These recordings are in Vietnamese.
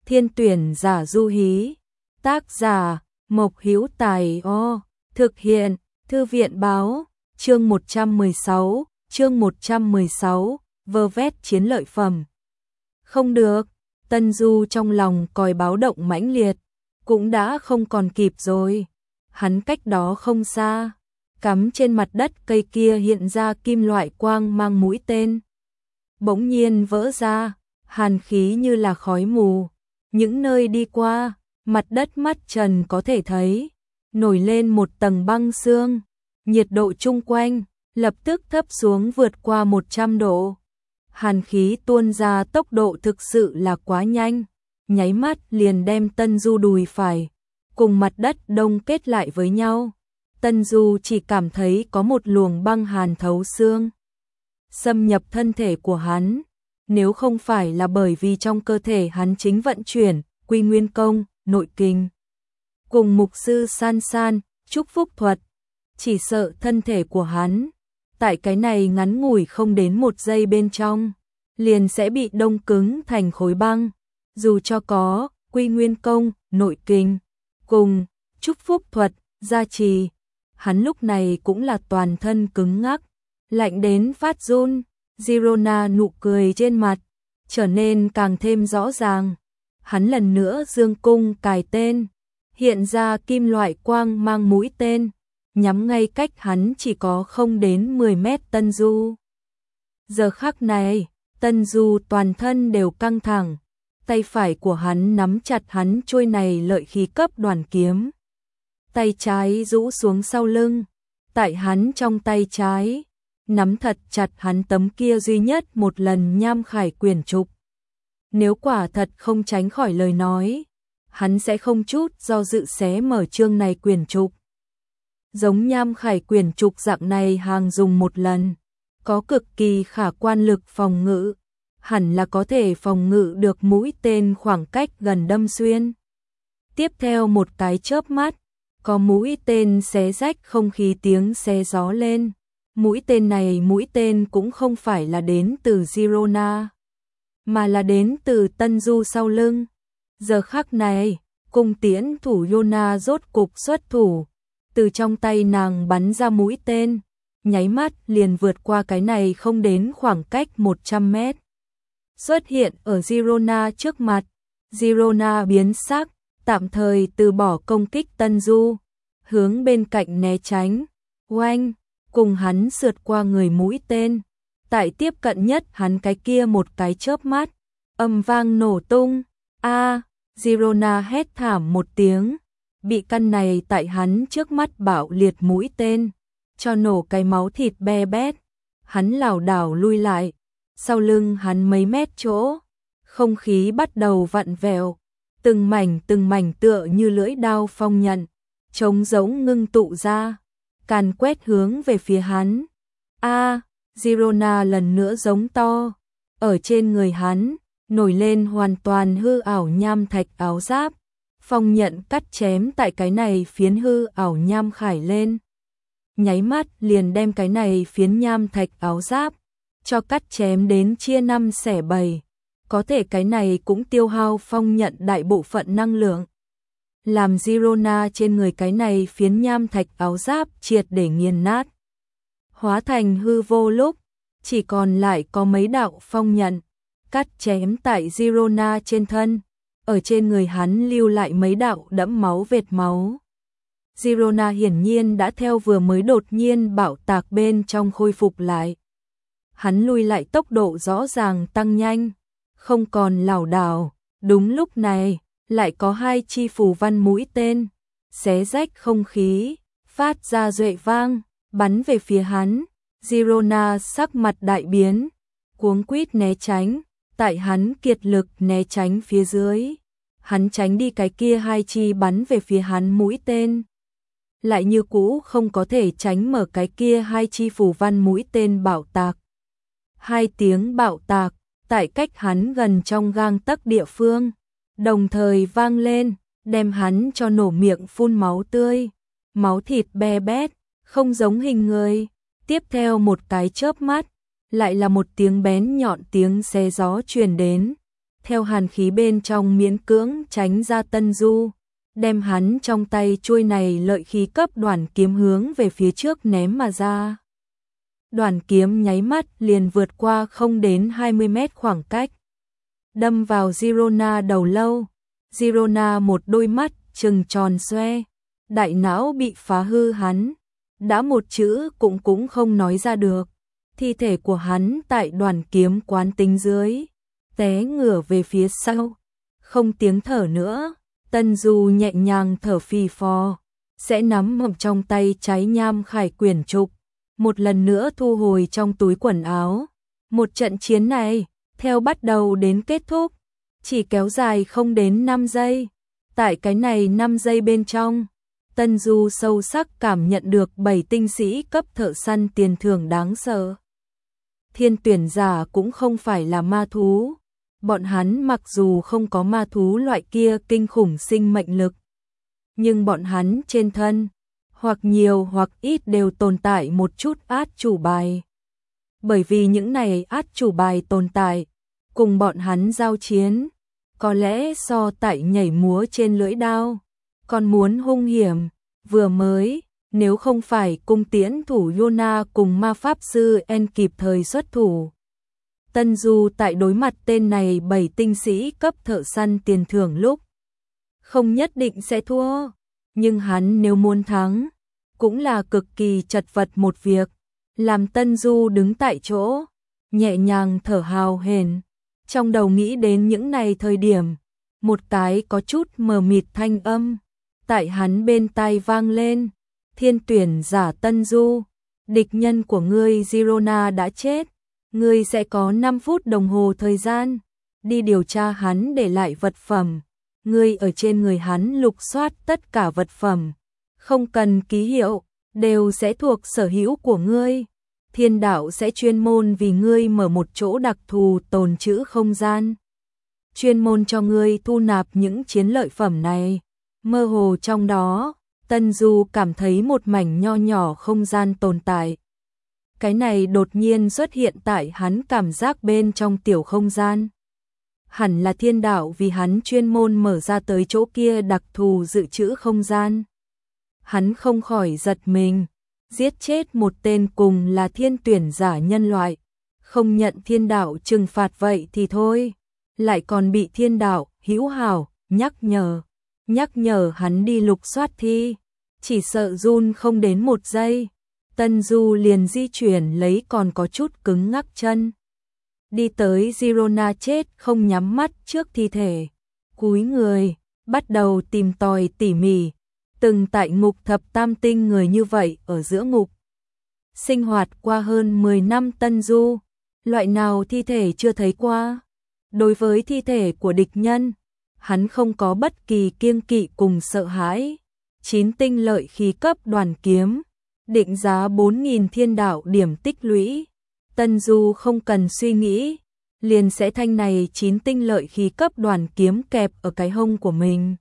Thiên tuyển giả du hí. Tác giả Mộc Hữu Tài. Thực hiện Thư viện báo. Chương 116, vơ vét chiến lợi phẩm. Không được, Tân Du trong lòng còi báo động mãnh liệt, cũng đã không còn kịp rồi. Hắn cách đó không xa, cắm trên mặt đất cây kia hiện ra kim loại quang mang mũi tên. Bỗng nhiên vỡ ra, hàn khí như là khói mù, những nơi đi qua, mặt đất mắt trần có thể thấy, nổi lên một tầng băng sương, nhiệt độ chung quanh lập tức thấp xuống vượt qua 100 độ. Hàn khí tuôn ra tốc độ thực sự là quá nhanh, nháy mắt liền đem Tân Du đùi phải cùng mặt đất đông kết lại với nhau. Tân Du chỉ cảm thấy có một luồng băng hàn thấu xương xâm nhập thân thể của hắn, nếu không phải là bởi vì trong cơ thể hắn chính vận chuyển Quy Nguyên Công, nội kinh cùng mục sư San San, chúc phúc thuật, chỉ sợ thân thể của hắn tại cái này ngắn ngủi không đến 1 giây bên trong liền sẽ bị đông cứng thành khối băng. Dù cho có Quy Nguyên Công, nội kinh cùng chúc phúc thuật gia trì, hắn lúc này cũng là toàn thân cứng ngắc, lạnh đến phát run. Girona nụ cười trên mặt trở nên càng thêm rõ ràng. Hắn lần nữa dương cung cài tên, hiện ra kim loại quang mang mũi tên, nhắm ngay cách hắn chỉ có không đến 10 mét Tân Du. Giờ khắc này, Tân Du toàn thân đều căng thẳng, tay phải của hắn nắm chặt hắn chuôi này lợi khí cấp đoàn kiếm. Tay trái rũ xuống sau lưng, tại hắn trong tay trái, nắm thật chặt hắn tấm kia duy nhất một lần nham khải quyển trục. Nếu quả thật không tránh khỏi lời nói, hắn sẽ không chút do dự xé mở chương này quyển trục. Giống nham khải quyển trục dạng này hàng dùng một lần, có cực kỳ khả quan lực phòng ngự, hẳn là có thể phòng ngự được mũi tên khoảng cách gần đâm xuyên. Tiếp theo một cái chớp mắt, có mũi tên xé rách không khí tiếng xé gió lên. Mũi tên cũng không phải là đến từ Girona, mà là đến từ Tân Du sau lưng. Giờ khắc này, cung tiễn thủ Yona rốt cục xuất thủ, từ trong tay nàng bắn ra mũi tên, nháy mắt liền vượt qua cái này không đến khoảng cách 100 mét. Xuất hiện ở Girona trước mặt, Girona biến sắc, tạm thời từ bỏ công kích Tân Du, hướng bên cạnh né tránh. Oanh, cùng hắn sượt qua người mũi tên, tại tiếp cận nhất hắn cái kia một cái chớp mắt, âm vang nổ tung. Girona hét thảm một tiếng, bị căn này tại hắn trước mắt bạo liệt mũi tên cho nổ cái máu thịt be bét. Hắn lảo đảo lui lại, sau lưng hắn mấy mét chỗ, không khí bắt đầu vặn vẹo, từng mảnh tựa như lưỡi đao phong nhận, trống rỗng ngưng tụ ra, càn quét hướng về phía hắn. Girona lần nữa giống to, ở trên người hắn nổi lên hoàn toàn hư ảo nham thạch áo giáp, phong nhận cắt chém tại cái này phiến hư ảo nham khải lên, nháy mắt liền đem cái này phiến nham thạch áo giáp cho cắt chém đến chia 5 xẻ 7. Có thể cái này cũng tiêu hao phong nhận đại bộ phận năng lượng, làm Girona trên người cái này phiến nham thạch áo giáp triệt để nghiền nát, hóa thành hư vô lúc chỉ còn lại có mấy đạo phong nhận cắt chém tại Girona trên thân, ở trên người hắn lưu lại mấy đạo đẫm máu vệt máu. Girona hiển nhiên đã theo vừa mới đột nhiên bạo tạc bên trong khôi phục lại. Hắn lui lại tốc độ rõ ràng tăng nhanh, không còn lảo đảo. Đúng lúc này, lại có 2 chi phù văn mũi tên xé rách không khí, phát ra duệ vang, bắn về phía hắn. Girona sắc mặt đại biến, cuống quýt né tránh, tại hắn kiệt lực né tránh phía dưới, hắn tránh đi cái kia 2 chi bắn về phía hắn mũi tên, lại như cũ không có thể tránh mở cái kia 2 chi phù văn mũi tên bạo tạc. 2 tiếng bạo tạc tại cách hắn gần trong gang tấc địa phương đồng thời vang lên, đem hắn cho nổ miệng phun máu tươi, máu thịt be bét, không giống hình người. Tiếp theo một cái chớp mắt, lại là một tiếng bén nhọn tiếng xé gió truyền đến, theo hàn khí bên trong miễn cưỡng tránh ra Tân Du, đem hắn trong tay chuôi này lợi khí cấp đoàn kiếm hướng về phía trước ném mà ra. Đoàn kiếm nháy mắt liền vượt qua không đến 20 mét khoảng cách, đâm vào Girona đầu lâu. Girona một đôi mắt trừng tròn xoe, đại não bị phá hư, hắn đã một chữ cũng không nói ra được. Thi thể của hắn tại đoàn kiếm quán tính dưới té ngửa về phía sau, không tiếng thở nữa. Tân Du nhẹ nhàng thở phì phò, sẽ nắm ở trong tay cháy nham khải quyển trục, một lần nữa thu hồi trong túi quần áo. Một trận chiến này, theo bắt đầu đến kết thúc, chỉ kéo dài không đến 5 giây. Tại cái này 5 giây bên trong, Tân Du sâu sắc cảm nhận được 7 tinh sĩ cấp thợ săn tiền thưởng đáng sợ. Thiên tuyển giả cũng không phải là ma thú. Bọn hắn mặc dù không có ma thú loại kia kinh khủng sinh mệnh lực, nhưng bọn hắn trên thân, hoặc nhiều hoặc ít đều tồn tại một chút át chủ bài. Bởi vì những này át chủ bài tồn tại, cùng bọn hắn giao chiến, có lẽ so tại nhảy múa trên lưỡi đao, còn muốn hung hiểm. Vừa mới, nếu không phải cung tiễn thủ Yona cùng ma pháp sư En kịp thời xuất thủ, Tân Du tại đối mặt tên này 7 tinh sĩ cấp thợ săn tiền thưởng lúc, không nhất định sẽ thua. Nhưng hắn nếu muốn thắng, cũng là cực kỳ chật vật một việc. Làm Tân Du đứng tại chỗ, nhẹ nhàng thở hào hển, trong đầu nghĩ đến những này thời điểm, một cái có chút mờ mịt thanh âm tại hắn bên tai vang lên. Thiên tuyển giả Tân Du, địch nhân của ngươi Girona đã chết, ngươi sẽ có 5 phút đồng hồ thời gian đi điều tra hắn để lại vật phẩm. Ngươi ở trên người hắn lục soát tất cả vật phẩm, không cần ký hiệu, đều sẽ thuộc sở hữu của ngươi. Thiên đạo sẽ chuyên môn vì ngươi mở một chỗ đặc thù tồn trữ không gian, chuyên môn cho ngươi thu nạp những chiến lợi phẩm này. Mơ hồ trong đó, Tân Du cảm thấy một mảnh nho nhỏ không gian tồn tại. Cái này đột nhiên xuất hiện tại hắn cảm giác bên trong tiểu không gian. Hẳn là thiên đạo vì hắn chuyên môn mở ra tới chỗ kia đặc thù dự trữ không gian. Hắn không khỏi giật mình, giết chết một tên cùng là thiên tuyển giả nhân loại, không nhận thiên đạo trừng phạt vậy thì thôi, lại còn bị thiên đạo hữu hảo nhắc nhở hắn đi lục soát thi, chỉ sợ run không đến 1 giây, Tân Du liền di chuyển lấy còn có chút cứng ngắc chân, đi tới Girona chết không nhắm mắt trước thi thể, cúi người, bắt đầu tìm tòi tỉ mỉ. Từng tại ngục thập tam tinh người như vậy ở giữa ngục sinh hoạt qua hơn 10 năm Tân Du, loại nào thi thể chưa thấy qua. Đối với thi thể của địch nhân, hắn không có bất kỳ kiêng kỵ cùng sợ hãi. 9 tinh lợi khí cấp đoàn kiếm, định giá 4.000 thiên đạo điểm tích lũy. Tân Du không cần suy nghĩ, liền sẽ thanh này 9 tinh lợi khí cấp đoàn kiếm kẹp ở cái hông của mình.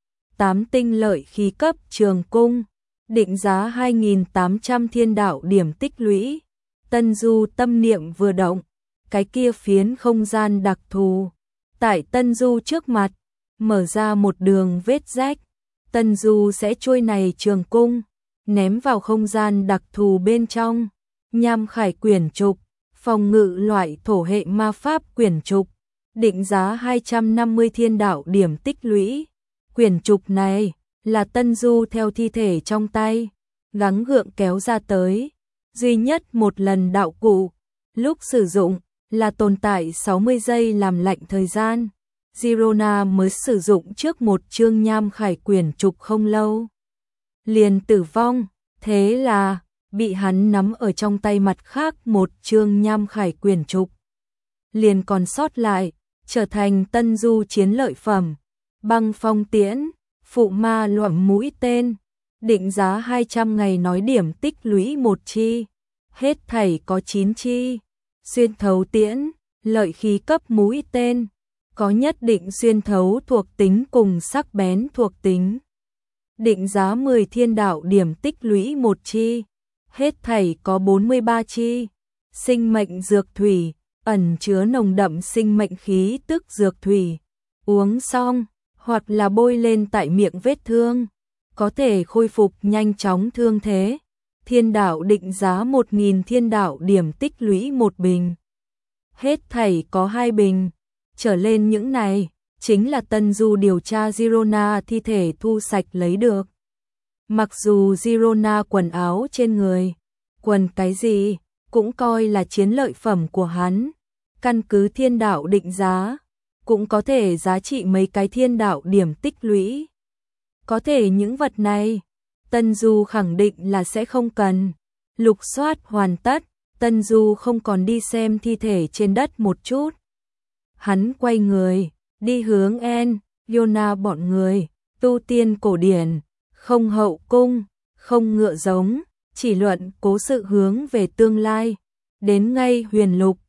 8 tinh lợi khí cấp trường cung, định giá 2.800 thiên đạo điểm tích lũy. Tân Du tâm niệm vừa động, cái kia phiến không gian đặc thù tại Tân Du trước mặt mở ra một đường vết rách. Tân Du sẽ trôi này trường cung ném vào không gian đặc thù bên trong. Nham khải quyển trục, phòng ngự loại thổ hệ ma pháp quyển trục, định giá 250 thiên đạo điểm tích lũy. Quyển trục này là Tân Du theo thi thể trong tay gắng gượng kéo ra tới, duy nhất một lần đạo cụ, lúc sử dụng là tồn tại 60 giây làm lạnh thời gian. Girona mới sử dụng trước một chương nham khải quyển trục không lâu, liền tử vong, thế là bị hắn nắm ở trong tay mặt khác một chương nham khải quyển trục, liền còn sót lại, trở thành Tân Du chiến lợi phẩm. Băng phong tiễn, phụ ma loạn mũi tên, định giá 200 ngày nói điểm tích lũy 1 chi, hết thảy có 9 chi. Xuyên thấu tiễn, lợi khí cấp mũi tên, có nhất định xuyên thấu thuộc tính cùng sắc bén thuộc tính. Định giá 10 thiên đạo điểm tích lũy 1 chi, hết thảy có 43 chi. Sinh mệnh dược thủy, ẩn chứa nồng đậm sinh mệnh khí tức dược thủy, uống xong, hoặc là bôi lên tại miệng vết thương, có thể khôi phục nhanh chóng thương thế. Thiên đạo định giá 1.000 thiên đạo điểm tích lũy một bình. Hết thảy có 2 bình, trở lên những này, chính là Tân Du điều tra Girona thi thể thu sạch lấy được. Mặc dù Girona quần áo trên người, quần cái gì, cũng coi là chiến lợi phẩm của hắn, căn cứ thiên đạo định giá, cũng có thể giá trị mấy cái thiên đạo điểm tích lũy. Có thể những vật này, Tân Du khẳng định là sẽ không cần. Lục soát hoàn tất, Tân Du không còn đi xem thi thể trên đất một chút. Hắn quay người, đi hướng Yona bọn người, tu tiên cổ điển, không hậu cung, không ngựa giống, chỉ luận cố sự hướng về tương lai. Đến ngay Huyền Lục,